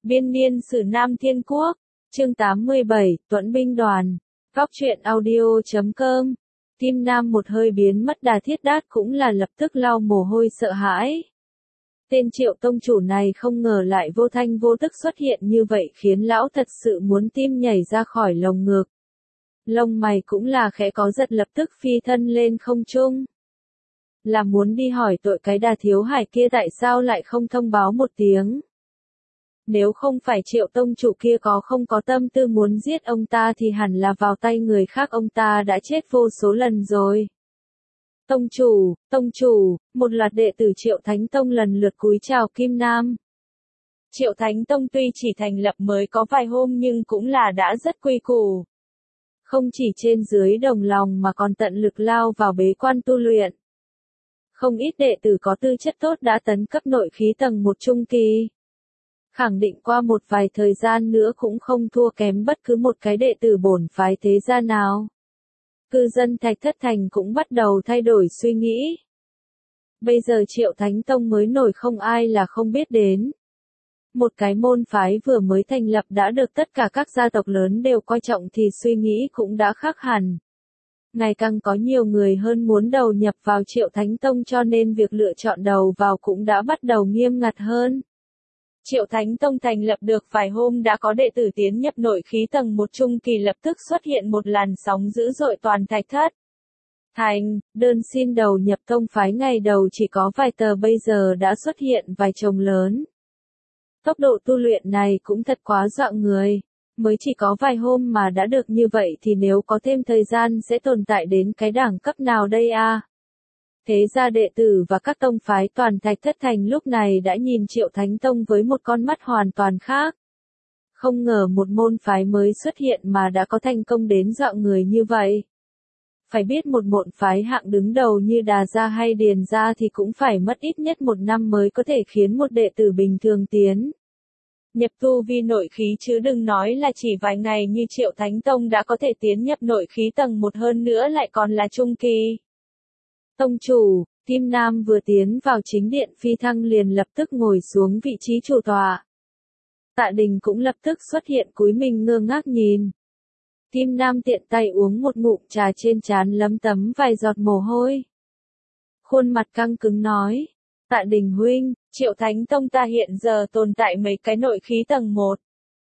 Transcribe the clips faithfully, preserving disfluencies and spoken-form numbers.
Biên niên sử Nam Thiên Quốc, chương tám mươi bảy, Tuẫn binh đoàn, góc truyện audio chấm com. Tim Nam một hơi biến mất, Đà Thiết Đát cũng là lập tức lau mồ hôi sợ hãi. Tên Triệu tông chủ này không ngờ lại vô thanh vô tức xuất hiện như vậy, khiến lão thật sự muốn tim nhảy ra khỏi lồng ngực. Lông mày cũng là khẽ có giật, lập tức phi thân lên không trung. Là muốn đi hỏi tội cái Đà Thiếu Hải kia tại sao lại không thông báo một tiếng. Nếu không phải Triệu tông chủ kia có không có tâm tư muốn giết ông ta thì hẳn là vào tay người khác ông ta đã chết vô số lần rồi. Tông chủ, tông chủ, một loạt đệ tử Triệu Thánh Tông lần lượt cúi chào Kim Nam. Triệu Thánh Tông tuy chỉ thành lập mới có vài hôm nhưng cũng là đã rất quy củ. Không chỉ trên dưới đồng lòng mà còn tận lực lao vào bế quan tu luyện. Không ít đệ tử có tư chất tốt đã tấn cấp nội khí tầng một trung kỳ. Khẳng định qua một vài thời gian nữa cũng không thua kém bất cứ một cái đệ tử bổn phái thế gia nào. Cư dân Thạch Thất Thành cũng bắt đầu thay đổi suy nghĩ. Bây giờ Triệu Thánh Tông mới nổi, không ai là không biết đến. Một cái môn phái vừa mới thành lập đã được tất cả các gia tộc lớn đều coi trọng thì suy nghĩ cũng đã khác hẳn. Ngày càng có nhiều người hơn muốn đầu nhập vào Triệu Thánh Tông, cho nên việc lựa chọn đầu vào cũng đã bắt đầu nghiêm ngặt hơn. Triệu Thánh Tông thành lập được vài hôm đã có đệ tử tiến nhập nội khí tầng một trung kỳ, lập tức xuất hiện một làn sóng dữ dội toàn Thạch Thất Thành. Đơn xin đầu nhập tông phái ngày đầu chỉ có vài tờ, bây giờ đã xuất hiện vài chồng lớn. Tốc độ tu luyện này cũng thật quá dọa người. Mới chỉ có vài hôm mà đã được như vậy thì nếu có thêm thời gian sẽ tồn tại đến cái đẳng cấp nào đây a? Thế ra đệ tử và các tông phái toàn Thạch Thất Thành lúc này đã nhìn Triệu Thánh Tông với một con mắt hoàn toàn khác. Không ngờ một môn phái mới xuất hiện mà đã có thành công đến dọa người như vậy. Phải biết một môn phái hạng đứng đầu như Đà Gia hay Điền Gia thì cũng phải mất ít nhất một năm mới có thể khiến một đệ tử bình thường tiến nhập tu vi nội khí, chứ đừng nói là chỉ vài ngày như Triệu Thánh Tông đã có thể tiến nhập nội khí tầng một, hơn nữa lại còn là trung kỳ. Tông chủ, Kim Nam vừa tiến vào chính điện phi thăng liền lập tức ngồi xuống vị trí chủ tọa. Tạ Đình cũng lập tức xuất hiện cúi mình ngơ ngác nhìn. Kim Nam tiện tay uống một ngụm trà, trên trán lấm tấm vài giọt mồ hôi. Khuôn mặt căng cứng nói, Tạ Đình huynh, Triệu Thánh Tông ta hiện giờ tồn tại mấy cái nội khí tầng một.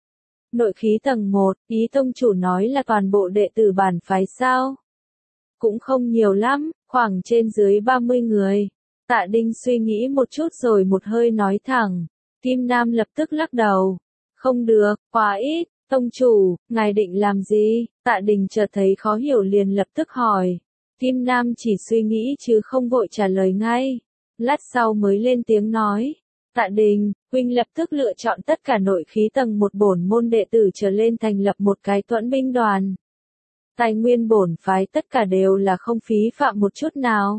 Nội khí tầng một, ý tông chủ nói là toàn bộ đệ tử bản phái sao? Cũng không nhiều lắm, khoảng trên dưới ba mươi người. Tạ Đình suy nghĩ một chút rồi một hơi nói thẳng. Kim Nam lập tức lắc đầu. Không được, quá ít. Tông chủ, ngài định làm gì? Tạ Đình chợt thấy khó hiểu liền lập tức hỏi. Kim Nam chỉ suy nghĩ chứ không vội trả lời ngay. Lát sau mới lên tiếng nói. Tạ Đình, huynh lập tức lựa chọn tất cả nội khí tầng một bổn môn đệ tử trở lên thành lập một cái Tuẫn binh đoàn. Tài nguyên bổn phái tất cả đều là không phí phạm một chút nào.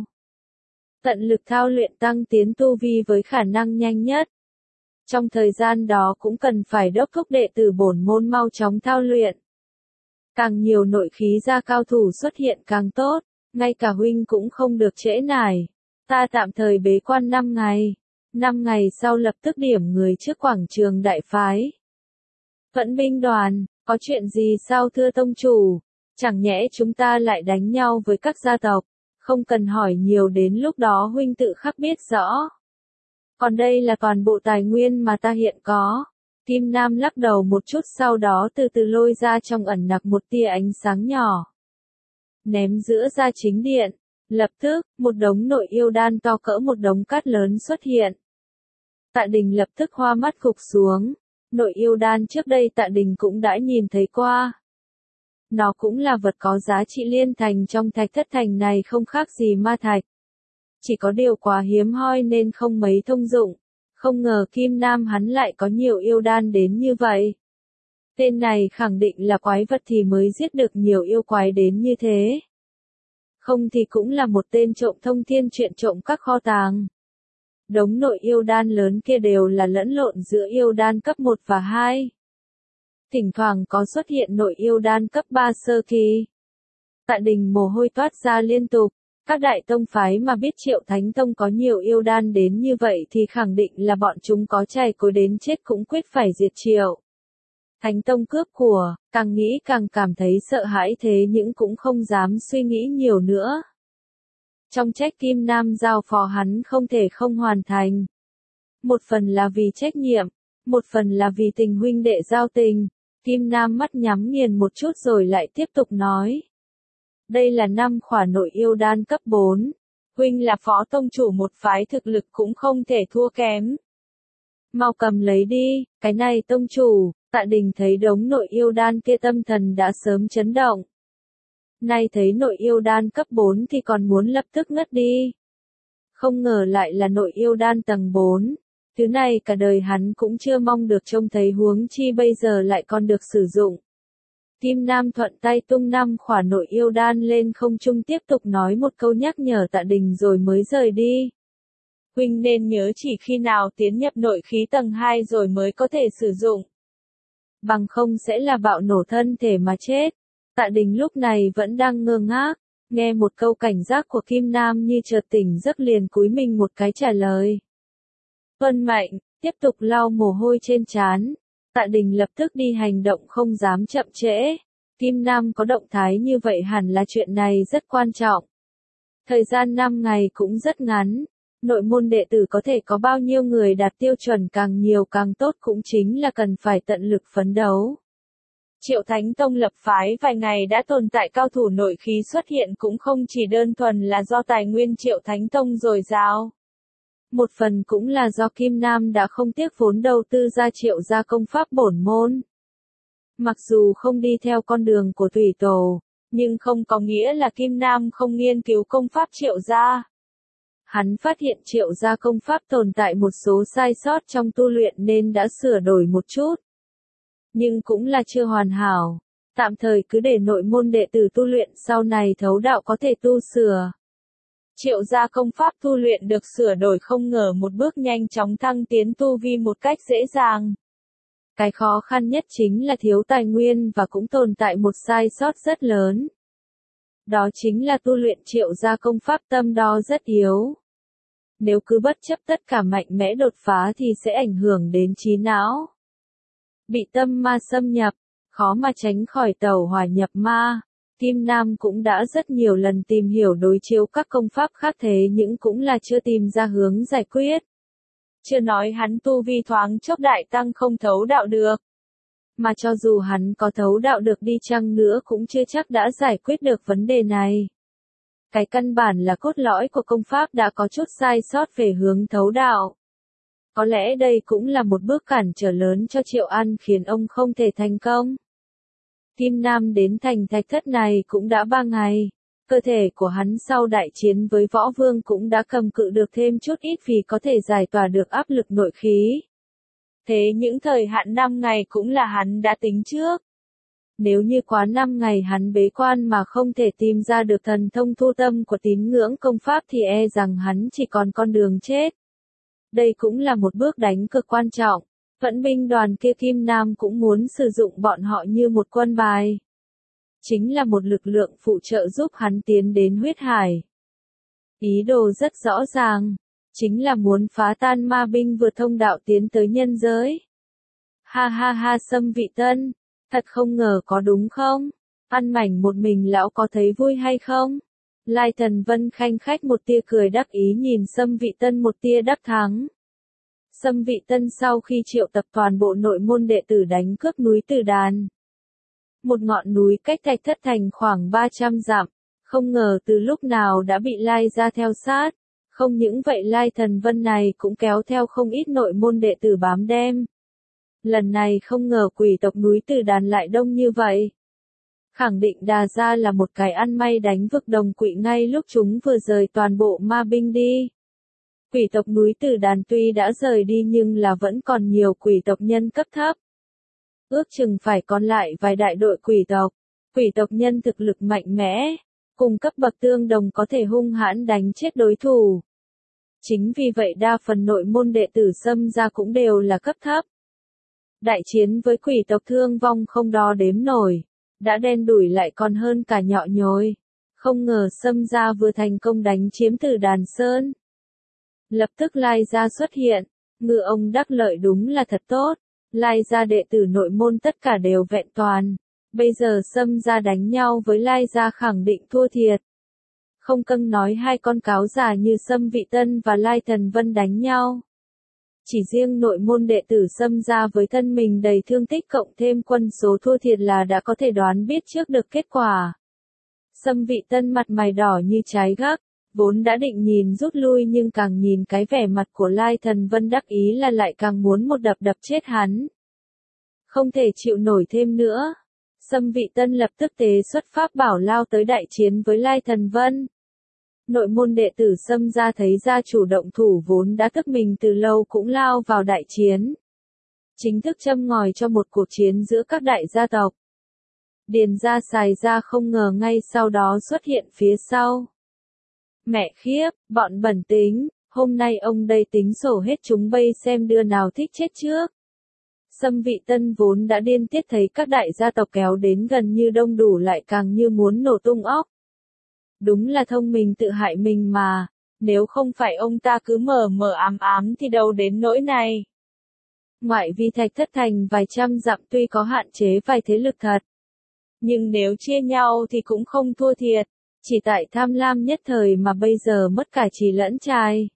Tận lực thao luyện tăng tiến tu vi với khả năng nhanh nhất. Trong thời gian đó cũng cần phải đốc thúc đệ tử bổn môn mau chóng thao luyện. Càng nhiều nội khí gia cao thủ xuất hiện càng tốt, ngay cả huynh cũng không được trễ nải. Ta tạm thời bế quan năm ngày. năm ngày sau lập tức điểm người trước quảng trường đại phái. Tuẫn binh đoàn, có chuyện gì sao thưa tông chủ? Chẳng nhẽ chúng ta lại đánh nhau với các gia tộc? Không cần hỏi nhiều, đến lúc đó huynh tự khắc biết rõ. Còn đây là toàn bộ tài nguyên mà ta hiện có. Kim Nam lắc đầu một chút, sau đó từ từ lôi ra trong ẩn nặc một tia ánh sáng nhỏ. Ném giữa ra chính điện. Lập tức, một đống nội yêu đan to cỡ một đống cát lớn xuất hiện. Tạ Đình lập tức hoa mắt gục xuống. Nội yêu đan trước đây Tạ Đình cũng đã nhìn thấy qua. Nó cũng là vật có giá trị liên thành trong Thạch Thất Thành này, không khác gì ma thạch. Chỉ có điều quá hiếm hoi nên không mấy thông dụng. Không ngờ Kim Nam hắn lại có nhiều yêu đan đến như vậy. Tên này khẳng định là quái vật thì mới giết được nhiều yêu quái đến như thế. Không thì cũng là một tên trộm thông thiên, chuyện trộm các kho tàng. Đống nội yêu đan lớn kia đều là lẫn lộn giữa yêu đan cấp một và hai. Thỉnh thoảng có xuất hiện nội yêu đan cấp ba sơ kỳ. Tạ Đình mồ hôi toát ra liên tục. Các đại tông phái mà biết Triệu Thánh Tông có nhiều yêu đan đến như vậy thì khẳng định là bọn chúng có chày cối đến chết cũng quyết phải diệt Triệu Thánh Tông cướp của, càng nghĩ càng cảm thấy sợ hãi thế nhưng cũng không dám suy nghĩ nhiều nữa. Trong trách Kim Nam giao phó hắn không thể không hoàn thành. Một phần là vì trách nhiệm, một phần là vì tình huynh đệ giao tình. Kim Nam mắt nhắm nghiền một chút rồi lại tiếp tục nói. Đây là năm khỏa nội yêu đan cấp bốn. Huynh là phó tông chủ một phái thực lực cũng không thể thua kém. Mau cầm lấy đi, cái này tông chủ. Tạ Đình thấy đống nội yêu đan kia tâm thần đã sớm chấn động. Nay thấy nội yêu đan cấp bốn thì còn muốn lập tức ngất đi. Không ngờ lại là nội yêu đan tầng bốn. Thứ này cả đời hắn cũng chưa mong được trông thấy, huống chi bây giờ lại còn được sử dụng. Kim Nam thuận tay tung năm khỏa nội yêu đan lên không trung, tiếp tục nói một câu nhắc nhở Tạ Đình rồi mới rời đi. Huynh nên nhớ chỉ khi nào tiến nhập nội khí tầng hai rồi mới có thể sử dụng. Bằng không sẽ là bạo nổ thân thể mà chết. Tạ Đình lúc này vẫn đang ngơ ngác, nghe một câu cảnh giác của Kim Nam như chợt tỉnh giấc liền cúi mình một cái trả lời. Tuân mệnh, tiếp tục lau mồ hôi trên trán. Tạ Đình lập tức đi hành động không dám chậm trễ. Kim Nam có động thái như vậy hẳn là chuyện này rất quan trọng. Thời gian năm ngày cũng rất ngắn. Nội môn đệ tử có thể có bao nhiêu người đạt tiêu chuẩn càng nhiều càng tốt cũng chính là cần phải tận lực phấn đấu. Triệu Thánh Tông lập phái vài ngày đã tồn tại cao thủ nội khí xuất hiện cũng không chỉ đơn thuần là do tài nguyên Triệu Thánh Tông dồi dào. Một phần cũng là do Kim Nam đã không tiếc vốn đầu tư ra Triệu gia công pháp bổn môn. Mặc dù không đi theo con đường của Thủy Tổ, nhưng không có nghĩa là Kim Nam không nghiên cứu công pháp Triệu gia. Hắn phát hiện Triệu gia công pháp tồn tại một số sai sót trong tu luyện nên đã sửa đổi một chút. Nhưng cũng là chưa hoàn hảo, tạm thời cứ để nội môn đệ tử tu luyện, sau này thấu đạo có thể tu sửa. Triệu gia công pháp tu luyện được sửa đổi không ngờ một bước nhanh chóng thăng tiến tu vi một cách dễ dàng. Cái khó khăn nhất chính là thiếu tài nguyên và cũng tồn tại một sai sót rất lớn. Đó chính là tu luyện Triệu gia công pháp tâm đo rất yếu. Nếu cứ bất chấp tất cả mạnh mẽ đột phá thì sẽ ảnh hưởng đến trí não. Bị tâm ma xâm nhập, khó mà tránh khỏi tẩu hỏa nhập ma. Kim Nam cũng đã rất nhiều lần tìm hiểu đối chiếu các công pháp khác thế nhưng cũng là chưa tìm ra hướng giải quyết. Chưa nói hắn tu vi thoáng chốc đại tăng không thấu đạo được. Mà cho dù hắn có thấu đạo được đi chăng nữa cũng chưa chắc đã giải quyết được vấn đề này. Cái căn bản là cốt lõi của công pháp đã có chút sai sót về hướng thấu đạo. Có lẽ đây cũng là một bước cản trở lớn cho Triệu An khiến ông không thể thành công. Kim Nam đến thành thạch thất này cũng đã ba ngày. Cơ thể của hắn sau đại chiến với võ vương cũng đã cầm cự được thêm chút ít vì có thể giải tỏa được áp lực nội khí. Thế những thời hạn năm ngày cũng là hắn đã tính trước. Nếu như quá năm ngày hắn bế quan mà không thể tìm ra được thần thông thu tâm của tín ngưỡng công pháp thì e rằng hắn chỉ còn con đường chết. Đây cũng là một bước đánh cực quan trọng. Vẫn binh đoàn kia Kim Nam cũng muốn sử dụng bọn họ như một quân bài. Chính là một lực lượng phụ trợ giúp hắn tiến đến huyết hải. Ý đồ rất rõ ràng. Chính là muốn phá tan ma binh vượt thông đạo tiến tới nhân giới. Ha ha ha Sâm Vị Tân. Thật không ngờ có đúng không? Ăn mảnh một mình lão có thấy vui hay không? Lai Thần Vân khanh khách một tia cười đắc ý nhìn Sâm Vị Tân một tia đắc thắng. Sâm Vị Tân sau khi triệu tập toàn bộ nội môn đệ tử đánh cướp núi Từ Đàn. Một ngọn núi cách Thạch Thất Thành khoảng ba trăm dặm, không ngờ từ lúc nào đã bị Lai ra theo sát. Không những vậy Lai Thần Vân này cũng kéo theo không ít nội môn đệ tử bám đem. Lần này không ngờ quỷ tộc núi Từ Đàn lại đông như vậy. Khẳng định Đà Gia là một cái ăn may đánh vực đồng quỷ ngay lúc chúng vừa rời toàn bộ ma binh đi. Quỷ tộc núi Từ Đàn tuy đã rời đi nhưng là vẫn còn nhiều quỷ tộc nhân cấp thấp. Ước chừng phải còn lại vài đại đội quỷ tộc. Quỷ tộc nhân thực lực mạnh mẽ, cùng cấp bậc tương đồng có thể hung hãn đánh chết đối thủ. Chính vì vậy đa phần nội môn đệ tử Sâm gia cũng đều là cấp thấp. Đại chiến với quỷ tộc thương vong không đo đếm nổi, đã đen đủi lại còn hơn cả nhọ nhồi. Không ngờ Sâm gia vừa thành công đánh chiếm Tử Đàn Sơn. Lập tức Lai gia xuất hiện, ngư ông đắc lợi đúng là thật tốt, Lai gia đệ tử nội môn tất cả đều vẹn toàn. Bây giờ Sâm gia đánh nhau với Lai gia khẳng định thua thiệt. Không cân nói hai con cáo già như Sâm Vị Tân và Lai Thần Vân đánh nhau. Chỉ riêng nội môn đệ tử Sâm gia với thân mình đầy thương tích cộng thêm quân số thua thiệt là đã có thể đoán biết trước được kết quả. Sâm Vị Tân mặt mày đỏ như trái gác, vốn đã định nhìn rút lui nhưng càng nhìn cái vẻ mặt của Lai Thần Vân đắc ý là lại càng muốn một đập đập chết hắn. Không thể chịu nổi thêm nữa. Sâm Vị Tân lập tức tế xuất pháp bảo lao tới đại chiến với Lai Thần Vân. Nội môn đệ tử Sâm gia thấy gia chủ động thủ vốn đã thức mình từ lâu cũng lao vào đại chiến. Chính thức châm ngòi cho một cuộc chiến giữa các đại gia tộc. Điền gia Sài gia không ngờ ngay sau đó xuất hiện phía sau. Mẹ khiếp, bọn bẩn tính, hôm nay ông đây tính sổ hết chúng bây xem đứa nào thích chết trước. Sâm Vị Tân vốn đã điên tiết thấy các đại gia tộc kéo đến gần như đông đủ lại càng như muốn nổ tung óc. Đúng là thông minh tự hại mình mà, nếu không phải ông ta cứ mờ mờ ám ám thì đâu đến nỗi này. Ngoại vi Thạch Thất thành vài trăm dặm tuy có hạn chế vài thế lực thật. Nhưng nếu chia nhau thì cũng không thua thiệt, chỉ tại tham lam nhất thời mà bây giờ mất cả trì lẫn trai.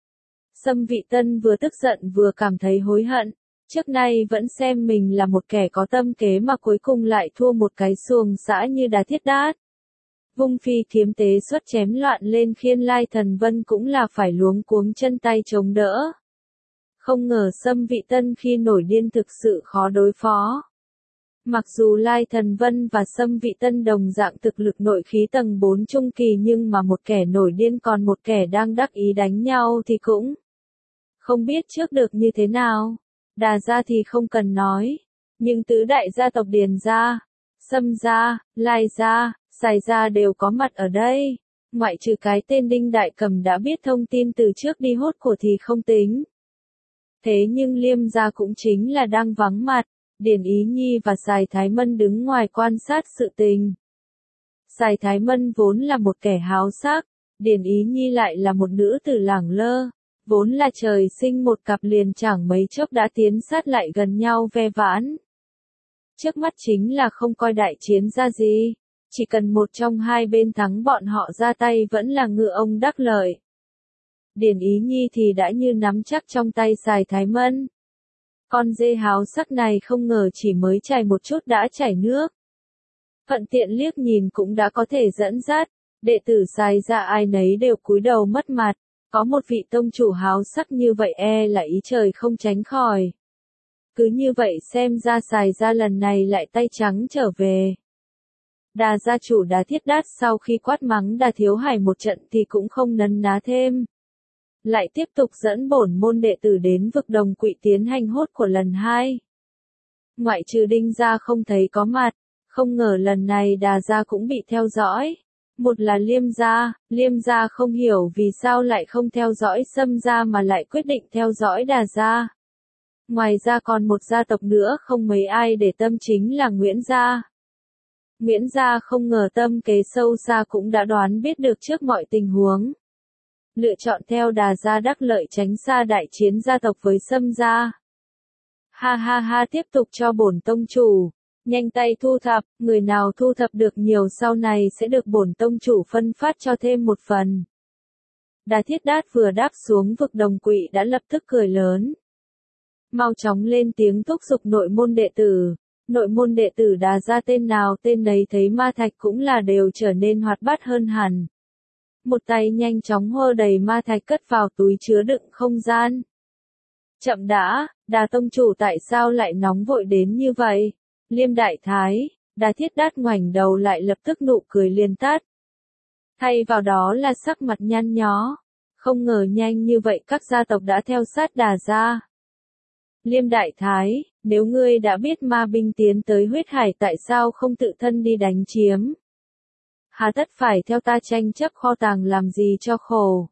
Sâm Vị Tân vừa tức giận vừa cảm thấy hối hận, trước nay vẫn xem mình là một kẻ có tâm kế mà cuối cùng lại thua một cái xuồng xã như Đà Thiết Đát. Vung phi kiếm tế xuất chém loạn lên khiến Lai Thần Vân cũng là phải luống cuống chân tay chống đỡ. Không ngờ Sâm Vị Tân khi nổi điên thực sự khó đối phó. Mặc dù Lai Thần Vân và Sâm Vị Tân đồng dạng thực lực nội khí tầng bốn trung kỳ nhưng mà một kẻ nổi điên còn một kẻ đang đắc ý đánh nhau thì cũng không biết trước được như thế nào. Đà gia thì không cần nói, nhưng tứ đại gia tộc Điền gia, Sâm gia, Lai gia, Sài gia đều có mặt ở đây. Ngoại trừ cái tên Đinh Đại Cầm đã biết thông tin từ trước đi hốt của thì không tính. Thế nhưng Liêm gia cũng chính là đang vắng mặt. Điền Ý Nhi và Sài Thái Mân đứng ngoài quan sát sự tình. Sài Thái Mân vốn là một kẻ háo sắc, Điền Ý Nhi lại là một nữ tử lẳng lơ, vốn là trời sinh một cặp liền chẳng mấy chốc đã tiến sát lại gần nhau ve vãn. Trước mắt chính là không coi đại chiến ra gì, chỉ cần một trong hai bên thắng bọn họ ra tay vẫn là ngựa ông đắc lợi. Điền Ý Nhi thì đã như nắm chắc trong tay Sài Thái Mân. Con dê háo sắc này không ngờ chỉ mới chảy một chút đã chảy nước. Thuận tiện liếc nhìn cũng đã có thể dẫn dắt, đệ tử Sài gia ai nấy đều cúi đầu mất mặt, có một vị tông chủ háo sắc như vậy e là ý trời không tránh khỏi. Cứ như vậy xem ra Sài gia lần này lại tay trắng trở về. Đà gia chủ Đà Thiết Đát sau khi quát mắng Đà Thiếu Hải một trận thì cũng không nấn ná thêm. Lại tiếp tục dẫn bổn môn đệ tử đến vực Đồng Quỵ tiến hành hốt của lần hai. Ngoại trừ Đinh gia không thấy có mặt, không ngờ lần này Đà gia cũng bị theo dõi. Một là Liêm gia, Liêm gia không hiểu vì sao lại không theo dõi Sâm gia mà lại quyết định theo dõi Đà gia. Ngoài ra còn một gia tộc nữa không mấy ai để tâm chính là Nguyễn gia. Nguyễn gia không ngờ tâm kế sâu xa cũng đã đoán biết được trước mọi tình huống. Lựa chọn theo Đà gia đắc lợi tránh xa đại chiến gia tộc với Sâm gia. Ha ha ha tiếp tục cho bổn tông chủ, nhanh tay thu thập, người nào thu thập được nhiều sau này sẽ được bổn tông chủ phân phát cho thêm một phần. Đà Thiết Đát vừa đáp xuống vực Đồng Quỵ đã lập tức cười lớn. Mau chóng lên tiếng thúc giục nội môn đệ tử. Nội môn đệ tử Đà gia tên nào tên nấy thấy ma thạch cũng là đều trở nên hoạt bát hơn hẳn. Một tay nhanh chóng hơ đầy ma thạch cất vào túi chứa đựng không gian. Chậm đã, Đà tông chủ tại sao lại nóng vội đến như vậy? Liêm đại thái, Đà Thiết Đát ngoảnh đầu lại lập tức nụ cười liền tắt. Thay vào đó là sắc mặt nhăn nhó. Không ngờ nhanh như vậy các gia tộc đã theo sát Đà gia. Liêm đại thái, nếu ngươi đã biết ma binh tiến tới huyết hải tại sao không tự thân đi đánh chiếm? Hà tất phải theo ta tranh chấp kho tàng làm gì cho khổ?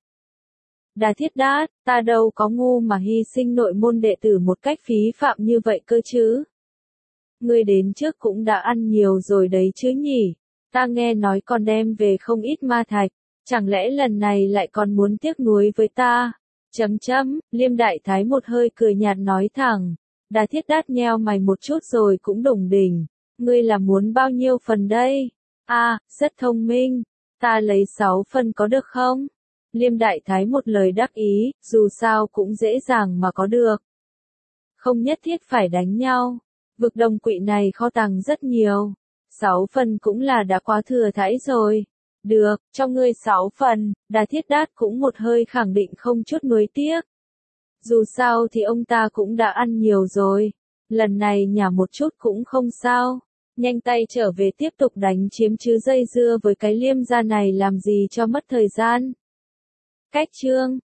Đà Thiết Đát, ta đâu có ngu mà hy sinh nội môn đệ tử một cách phí phạm như vậy cơ chứ? Ngươi đến trước cũng đã ăn nhiều rồi đấy chứ nhỉ? Ta nghe nói con đem về không ít ma thạch, chẳng lẽ lần này lại còn muốn tiếc nuối với ta? Chấm chấm, Liêm Đại Thái một hơi cười nhạt nói thẳng. Đà Thiết Đát nheo mày một chút rồi cũng đủng đỉnh. Ngươi là muốn bao nhiêu phần đây? À, rất thông minh. Ta lấy sáu phần có được không? Liêm Đại Thái một lời đắc ý, dù sao cũng dễ dàng mà có được. Không nhất thiết phải đánh nhau. Vực Đồng Quỵ này kho tàng rất nhiều. Sáu phần cũng là đã quá thừa thãi rồi. Được, cho ngươi sáu phần, Đà Thiết Đát cũng một hơi khẳng định không chút nuối tiếc. Dù sao thì ông ta cũng đã ăn nhiều rồi. Lần này nhả một chút cũng không sao. Nhanh tay trở về tiếp tục đánh chiếm chứ dây dưa với cái Liêm gia này làm gì cho mất thời gian. Cách chương